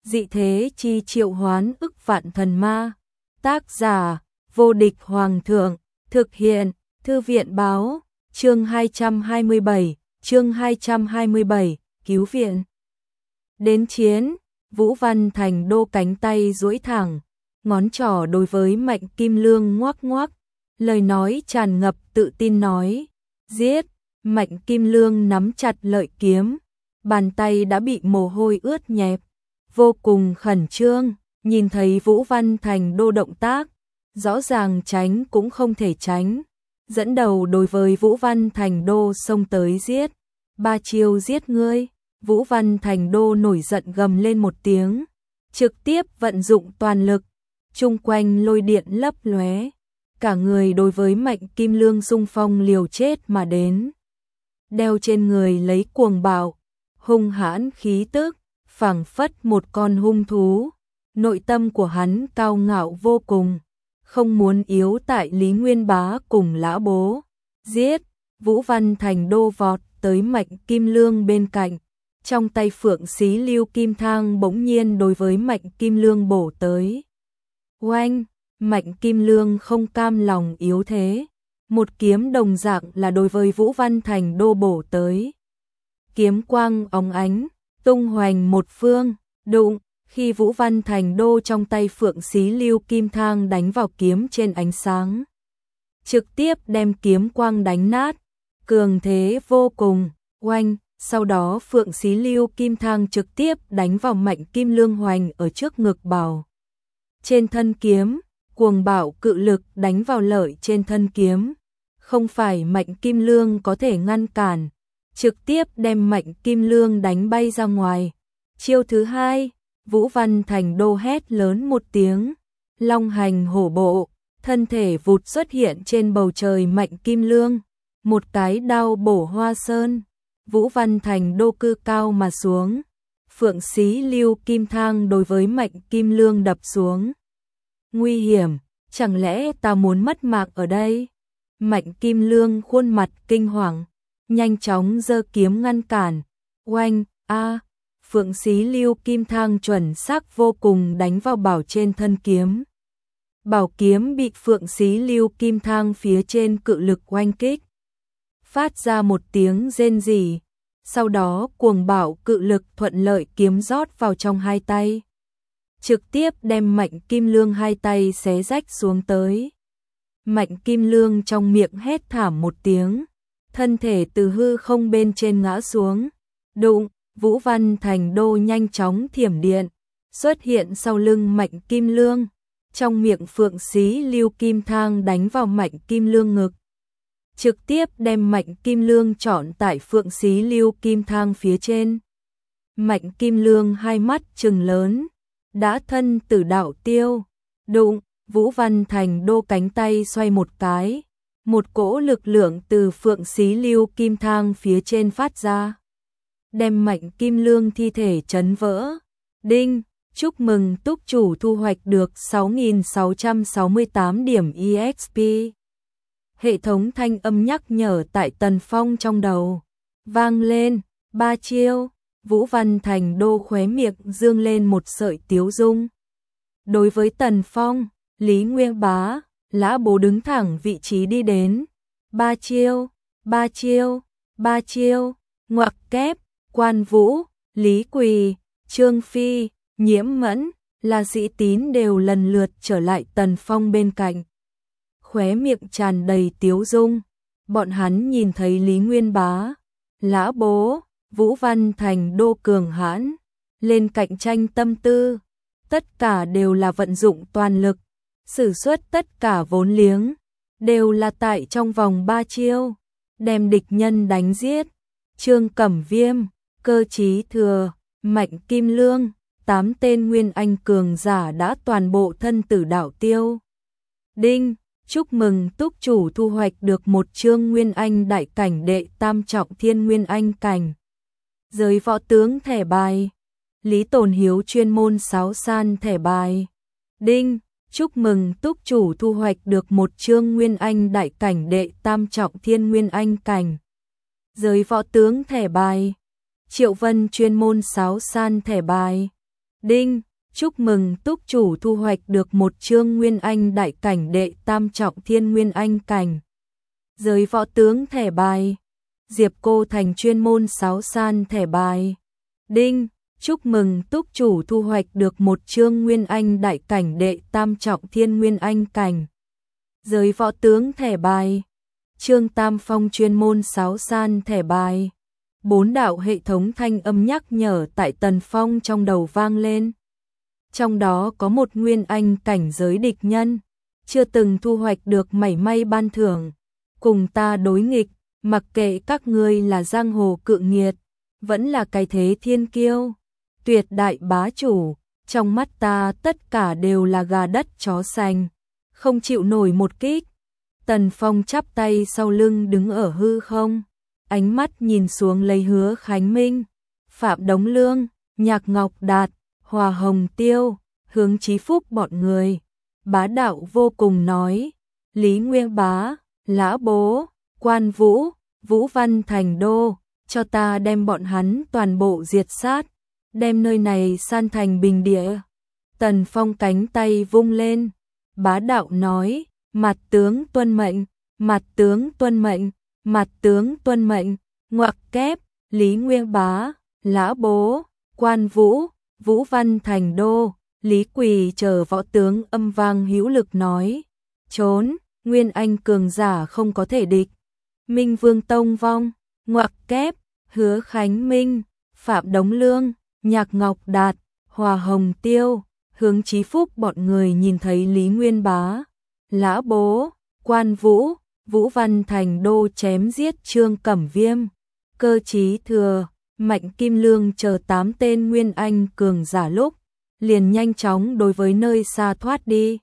dị thế chi triệu hoán ức vạn thần ma. Tác giả, vô địch hoàng thượng, thực hiện, thư viện báo, chương 227, cứu viện. Đến chiến, Vũ Văn Thành Đô cánh tay duỗi thẳng, ngón trỏ đối với Mạnh Kim Lương ngoắc ngoắc, lời nói tràn ngập tự tin nói, giết. Mạnh Kim Lương nắm chặt lợi kiếm, bàn tay đã bị mồ hôi ướt nhẹp, vô cùng khẩn trương, nhìn thấy Vũ Văn Thành Đô động tác, rõ ràng tránh cũng không thể tránh, dẫn đầu đối với Vũ Văn Thành Đô xông tới giết. 3 chiêu giết ngươi. Vũ Văn Thành Đô nổi giận gầm lên một tiếng, trực tiếp vận dụng toàn lực, chung quanh lôi điện lấp lóe, cả người đối với Mạnh Kim Lương xung phong liều chết mà đến. Đeo trên người lấy cuồng bạo, hung hãn khí tức, phảng phất một con hung thú, nội tâm của hắn cao ngạo vô cùng, không muốn yếu tại Lý Nguyên Bá cùng Lã Bố. Giết. Vũ Văn Thành Đô vọt tới Mạnh Kim Lương bên cạnh, trong tay phượng xí lưu kim thang bỗng nhiên đối với Mạnh Kim Lương bổ tới. Oanh. Mạnh Kim Lương không cam lòng yếu thế, một kiếm đồng dạng là đối với Vũ Văn Thành Đô bổ tới. Kiếm quang óng ánh, tung hoành một phương, đụng, khi Vũ Văn Thành Đô trong tay phượng xí lưu kim thang đánh vào kiếm trên ánh sáng, trực tiếp đem kiếm quang đánh nát, cường thế vô cùng. Oanh. Sau đó phượng xí lưu kim thang trực tiếp đánh vào Mạnh Kim Lương hoành ở trước ngực bảo. Trên thân kiếm, cuồng bạo cự lực đánh vào lợi trên thân kiếm, không phải Mạnh Kim Lương có thể ngăn cản, trực tiếp đem Mạnh Kim Lương đánh bay ra ngoài. Chiêu thứ hai, Vũ Văn Thành Đô hét lớn một tiếng, long hành hổ bộ, thân thể vụt xuất hiện trên bầu trời Mạnh Kim Lương, một cái đao bổ hoa sơn. Vũ Văn Thành Đô cư cao mà xuống, phượng xí lưu kim thang đối với Mạnh Kim Lương đập xuống. Nguy hiểm, chẳng lẽ ta muốn mất mạng ở đây? Mạnh Kim Lương khuôn mặt kinh hoàng, nhanh chóng giơ kiếm ngăn cản. Oanh. Phượng xí lưu kim thang chuẩn xác vô cùng đánh vào bảo trên thân kiếm. Bảo kiếm bị phượng xí lưu kim thang phía trên cự lực oanh kích, phát ra một tiếng rên rỉ, sau đó cuồng bạo cự lực thuận lợi kiếm rót vào trong hai tay, trực tiếp đem Mạnh Kim Lương hai tay xé rách xuống tới. Mạnh Kim Lương trong miệng hét thảm một tiếng, thân thể từ hư không bên trên ngã xuống. Đụng. Vũ Văn Thành Đô nhanh chóng thiểm điện, xuất hiện sau lưng Mạnh Kim Lương, trong miệng phượng xí lưu kim thang đánh vào Mạnh Kim Lương ngực, trực tiếp đem Mạnh Kim Lương trọn tại phượng xí lưu kim thang phía trên. Mạnh Kim Lương hai mắt trừng lớn, đã thân tử đạo tiêu. Đụng. Vũ Văn Thành Đô cánh tay xoay một cái, một cỗ lực lượng từ phượng xí lưu kim thang phía trên phát ra, đem Mạnh Kim Lương thi thể chấn vỡ. Đinh. Chúc mừng túc chủ thu hoạch được 6.668 điểm EXP. Hệ thống thanh âm nhắc nhở tại Tần Phong trong đầu vang lên. 3 chiêu. Vũ Văn Thành Đô khóe miệng dương lên một sợi tiếu dung. Đối với Tần Phong, Lý Nguyên Bá, Lã Bố đứng thẳng vị trí đi đến. 3 chiêu, 3 chiêu, 3 chiêu, ngoặc kép, Quan Vũ, Lý Quỳ, Trương Phi, Nhiễm Mẫn, La Sĩ Tín đều lần lượt trở lại Tần Phong bên cạnh, khóe miệng tràn đầy tiếu dung. Bọn hắn nhìn thấy Lý Nguyên Bá, Lã Bố, Vũ Văn Thành Đô cường hãn lên cạnh tranh tâm tư, tất cả đều là vận dụng toàn lực, sử xuất tất cả vốn liếng, đều là tại trong vòng 3 chiêu đem địch nhân đánh giết. Trương Cẩm Viêm, Cơ Chí Thừa, Mạnh Kim Lương, 8 tên nguyên anh cường giả đã toàn bộ thân tử đạo tiêu. Đinh. Chúc mừng túc chủ thu hoạch được một chương nguyên anh đại cảnh đệ tam trọng thiên nguyên anh cảnh. Giới võ tướng thẻ bài. Lý Tồn Hiếu chuyên môn sáo san thẻ bài. Đinh. Chúc mừng túc chủ thu hoạch được một chương nguyên anh đại cảnh đệ tam trọng thiên nguyên anh cảnh. Giới võ tướng thẻ bài. Triệu Vân chuyên môn sáo san thẻ bài. Đinh, chúc mừng túc chủ thu hoạch được một chương Nguyên Anh đại cảnh đệ tam trọng thiên Nguyên Anh cảnh. Giới võ tướng thẻ bài. Diệp Cô Thành chuyên môn sáo san thẻ bài. Đinh, chúc mừng túc chủ thu hoạch được một chương Nguyên Anh đại cảnh đệ tam trọng thiên Nguyên Anh cảnh. Giới võ tướng thẻ bài. Trương Tam Phong chuyên môn sáo san thẻ bài. 4 đạo hệ thống thanh âm nhắc nhở tại Tần Phong trong đầu vang lên. Trong đó có một Nguyên Anh cảnh giới địch nhân, chưa từng thu hoạch được mảy may ban thưởng, cùng ta đối nghịch, mặc kệ các ngươi là giang hồ cự nghiệt, vẫn là cái thế thiên kiêu, tuyệt đại bá chủ, trong mắt ta tất cả đều là gà đất chó sành, không chịu nổi một kích. Tần Phong chắp tay sau lưng đứng ở hư không, ánh mắt nhìn xuống lấy Hứa Khánh Minh, Phạm Đống Lương, Nhạc Ngọc Đạt, Hòa Hồng Tiêu, Hướng Chí Phúc bọn người, bá đạo vô cùng nói, Lý Nguyên Bá, Lã Bố, Quan Vũ, Vũ Văn Thành Đô, cho ta đem bọn hắn toàn bộ diệt sát, đem nơi này san thành bình địa. Tần Phong cánh tay vung lên, bá đạo nói, mặt tướng tuân mệnh, mặt tướng tuân mệnh, mặt tướng tuân mệnh, ngoặc kép, Lý Nguyên Bá, Lã Bố, Quan Vũ, Vũ Văn Thành Đô, Lý Quỳ chờ võ tướng âm vang hữu lực nói, trốn, Nguyên Anh cường giả không có thể địch. Minh Vương Tông vong, ngoặc kép, Hứa Khánh Minh, Phạm Đống Lương, Nhạc Ngọc Đạt, Hòa Hồng Tiêu, Hướng Chí Phúc bọn người nhìn thấy Lý Nguyên Bá, Lã Bố, Quan Vũ, Vũ Văn Thành Đô chém giết Trương Cẩm Viêm, Cơ Chí Thừa, Mạnh Kim Lương chờ 8 tên Nguyên Anh cường giả lúc, liền nhanh chóng đối với nơi xa thoát đi.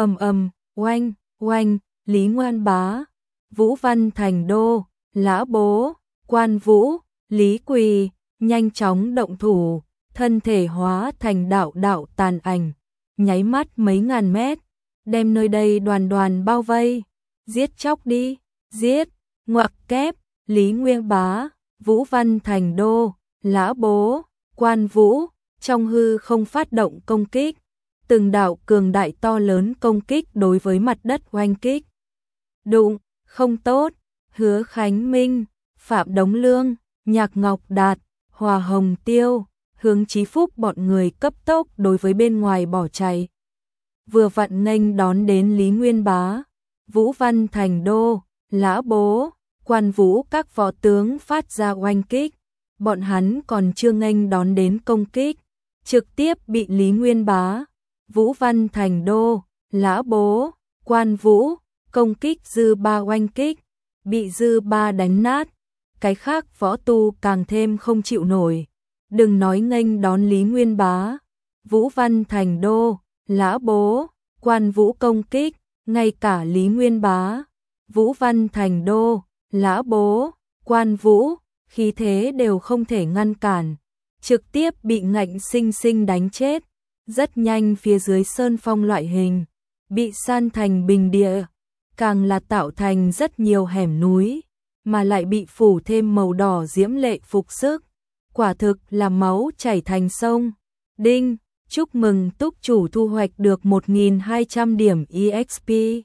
Oanh, oanh, Lý Nguyên Bá, Vũ Văn Thành Đô, Lã Bố, Quan Vũ, Lý Quỳ, nhanh chóng động thủ, thân thể hóa thành đạo đạo tàn ảnh, nháy mắt mấy ngàn mét, đem nơi đây đoàn đoàn bao vây, giết chóc đi, giết, ngoặc kép, Lý Nguyên Bá, Vũ Văn Thành Đô, Lã Bố, Quan Vũ, trong hư không phát động công kích, từng đạo cường đại to lớn công kích đối với mặt đất oanh kích. Đụng, không tốt, Hứa Khánh Minh, Phạm Đống Lương, Nhạc Ngọc Đạt, Hòa Hồng Tiêu, Hướng Chí Phúc bọn người cấp tốc đối với bên ngoài bỏ chạy. Vừa vặn nghênh đón đến Lý Nguyên Bá, Vũ Văn Thành Đô, Lã Bố, Quan Vũ các võ tướng phát ra oanh kích, bọn hắn còn chưa nghênh đón đến công kích, trực tiếp bị Lý Nguyên Bá, Vũ Văn Thành Đô, Lã Bố, Quan Vũ, công kích dư ba oanh kích, bị dư ba đánh nát, cái khác võ tu càng thêm không chịu nổi, đừng nói nghênh đón Lý Nguyên Bá, Vũ Văn Thành Đô, Lã Bố, Quan Vũ công kích, ngay cả Lý Nguyên Bá, Vũ Văn Thành Đô, Lã Bố, Quan Vũ, khí thế đều không thể ngăn cản, trực tiếp bị ngạnh sinh sinh đánh chết. Rất nhanh phía dưới sơn phong loại hình, bị san thành bình địa, càng là tạo thành rất nhiều hẻm núi, mà lại bị phủ thêm màu đỏ diễm lệ phục sức, quả thực là máu chảy thành sông. Đinh, chúc mừng túc chủ thu hoạch được 1.200 điểm EXP.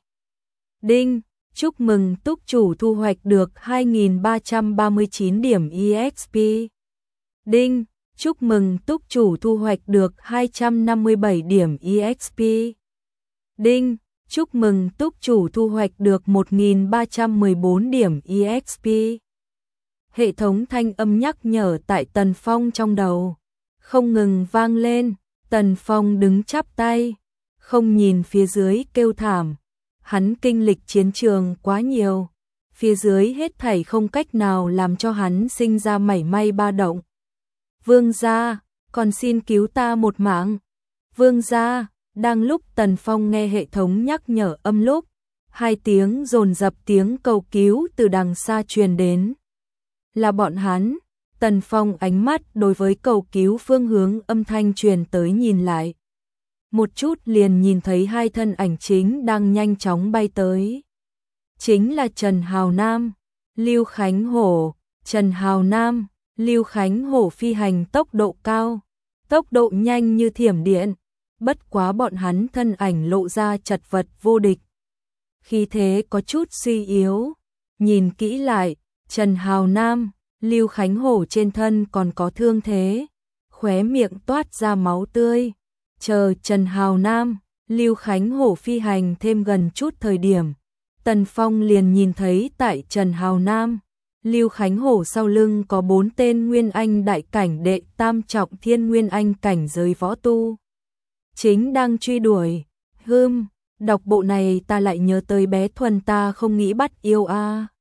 Đinh, chúc mừng túc chủ thu hoạch được 2.339 điểm EXP. Đinh, chúc mừng túc chủ thu hoạch được 257 điểm EXP. Đinh, chúc mừng túc chủ thu hoạch được 1.314 điểm EXP. Hệ thống thanh âm nhắc nhở tại Tần Phong trong đầu không ngừng vang lên. Tần Phong đứng chắp tay, không nhìn phía dưới kêu thảm. Hắn kinh lịch chiến trường quá nhiều, phía dưới hết thảy không cách nào làm cho hắn sinh ra mảy may ba động. Vương gia, còn xin cứu ta một mạng. Vương gia, đang lúc Tần Phong nghe hệ thống nhắc nhở âm lúc, hai tiếng dồn dập tiếng cầu cứu từ đằng xa truyền đến. Là bọn hắn. Tần Phong ánh mắt đối với cầu cứu phương hướng âm thanh truyền tới nhìn lại. Một chút liền nhìn thấy hai thân ảnh chính đang nhanh chóng bay tới. Chính là Trần Hào Nam, Lưu Khánh Hổ. Trần Hào Nam, Lưu Khánh Hổ phi hành tốc độ cao, tốc độ nhanh như thiểm điện, bất quá bọn hắn thân ảnh lộ ra chật vật vô địch. Khí thế có chút suy yếu, nhìn kỹ lại, Trần Hào Nam, Lưu Khánh Hổ trên thân còn có thương thế, khóe miệng toát ra máu tươi. Chờ Trần Hào Nam, Lưu Khánh Hổ phi hành thêm gần chút thời điểm, Tần Phong liền nhìn thấy tại Trần Hào Nam, Lưu Khánh Hổ sau lưng có 4 tên Nguyên Anh đại cảnh đệ tam trọng thiên Nguyên Anh cảnh giới võ tu. Chính đang truy đuổi. Đọc bộ này ta lại nhớ tới bé Thuần ta không nghĩ bắt yêu a.